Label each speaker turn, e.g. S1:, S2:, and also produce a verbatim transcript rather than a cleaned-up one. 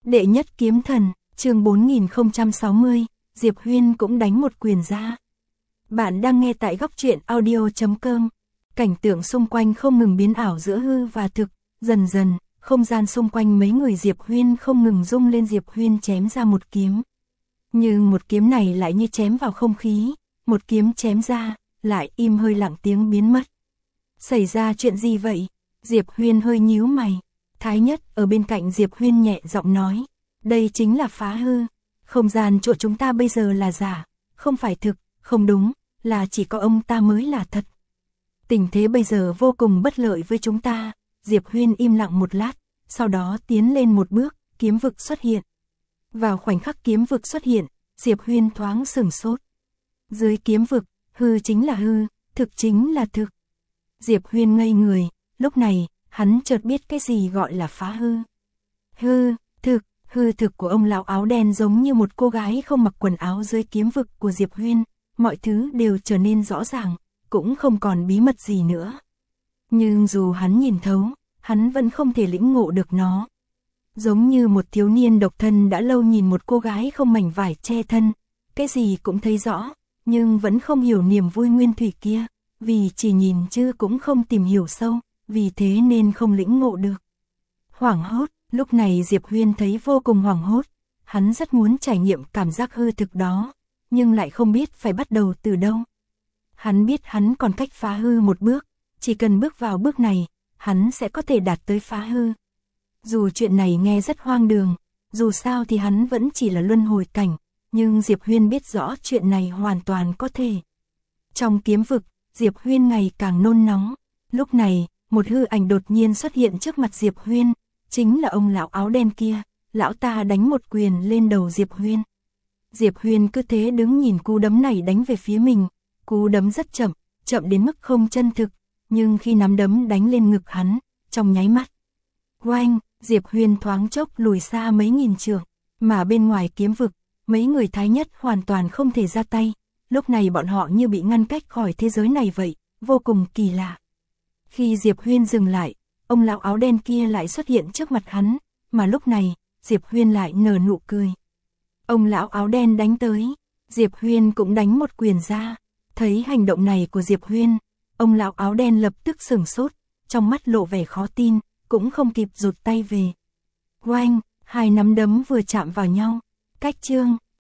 S1: Đệ nhất kiếm thần, chương bốn nghìn không trăm sáu mươi, Diệp Huyên cũng đánh một quyền ra. Bạn đang nghe tại góc truyện audio chấm com. Cảnh tượng xung quanh không ngừng biến ảo giữa hư và thực, dần dần, không gian xung quanh mấy người Diệp Huyên không ngừng rung lên. Diệp Huyên chém ra một kiếm. Nhưng một kiếm này lại như chém vào không khí, một kiếm chém ra, lại im hơi lặng tiếng biến mất. Xảy ra chuyện gì vậy? Diệp Huyên hơi nhíu mày. Thái Nhất ở bên cạnh Diệp Huyên nhẹ giọng nói, đây chính là phá hư, không gian chỗ chúng ta bây giờ là giả, không phải thực, không đúng, là chỉ có ông ta mới là thật. Tình thế bây giờ vô cùng bất lợi với chúng ta. Diệp Huyên im lặng một lát, sau đó tiến lên một bước, kiếm vực xuất hiện. Vào khoảnh khắc kiếm vực xuất hiện, Diệp Huyên thoáng sửng sốt. Dưới kiếm vực, hư chính là hư, thực chính là thực. Diệp Huyên ngây người, lúc này, hắn chợt biết cái gì gọi là phá hư. Hư, thực, hư thực của ông lão áo đen giống như một cô gái không mặc quần áo dưới kiếm vực của Diệp Huyên, mọi thứ đều trở nên rõ ràng, cũng không còn bí mật gì nữa. Nhưng dù hắn nhìn thấu, hắn vẫn không thể lĩnh ngộ được nó. Giống như một thiếu niên độc thân đã lâu nhìn một cô gái không mảnh vải che thân, cái gì cũng thấy rõ, nhưng vẫn không hiểu niềm vui nguyên thủy kia, vì chỉ nhìn chứ cũng không tìm hiểu sâu, vì thế nên không lĩnh ngộ được. Hoảng hốt, lúc này Diệp Huyên thấy vô cùng hoảng hốt, hắn rất muốn trải nghiệm cảm giác hư thực đó, nhưng lại không biết phải bắt đầu từ đâu. Hắn biết hắn còn cách phá hư một bước, chỉ cần bước vào bước này, hắn sẽ có thể đạt tới phá hư. Dù chuyện này nghe rất hoang đường, dù sao thì hắn vẫn chỉ là luân hồi cảnh, nhưng Diệp Huyên biết rõ chuyện này hoàn toàn có thể. Trong kiếm vực, Diệp Huyên ngày càng nôn nóng, lúc này, một hư ảnh đột nhiên xuất hiện trước mặt Diệp Huyên, chính là ông lão áo đen kia, lão ta đánh một quyền lên đầu Diệp Huyên. Diệp Huyên cứ thế đứng nhìn cú đấm này đánh về phía mình, cú đấm rất chậm, chậm đến mức không chân thực, nhưng khi nắm đấm đánh lên ngực hắn, trong nháy mắt. Oanh, Diệp Huyên thoáng chốc lùi xa mấy nghìn trượng, mà bên ngoài kiếm vực, mấy người Thái Nhất hoàn toàn không thể ra tay, lúc này bọn họ như bị ngăn cách khỏi thế giới này vậy, vô cùng kỳ lạ. Khi Diệp Huyên dừng lại, ông lão áo đen kia lại xuất hiện trước mặt hắn, mà lúc này, Diệp Huyên lại nở nụ cười. Ông lão áo đen đánh tới, Diệp Huyên cũng đánh một quyền ra, thấy hành động này của Diệp Huyên, ông lão áo đen lập tức sửng sốt, trong mắt lộ vẻ khó tin, cũng không kịp rụt tay về. Oanh, hai nắm đấm vừa chạm vào nhau, cách chương,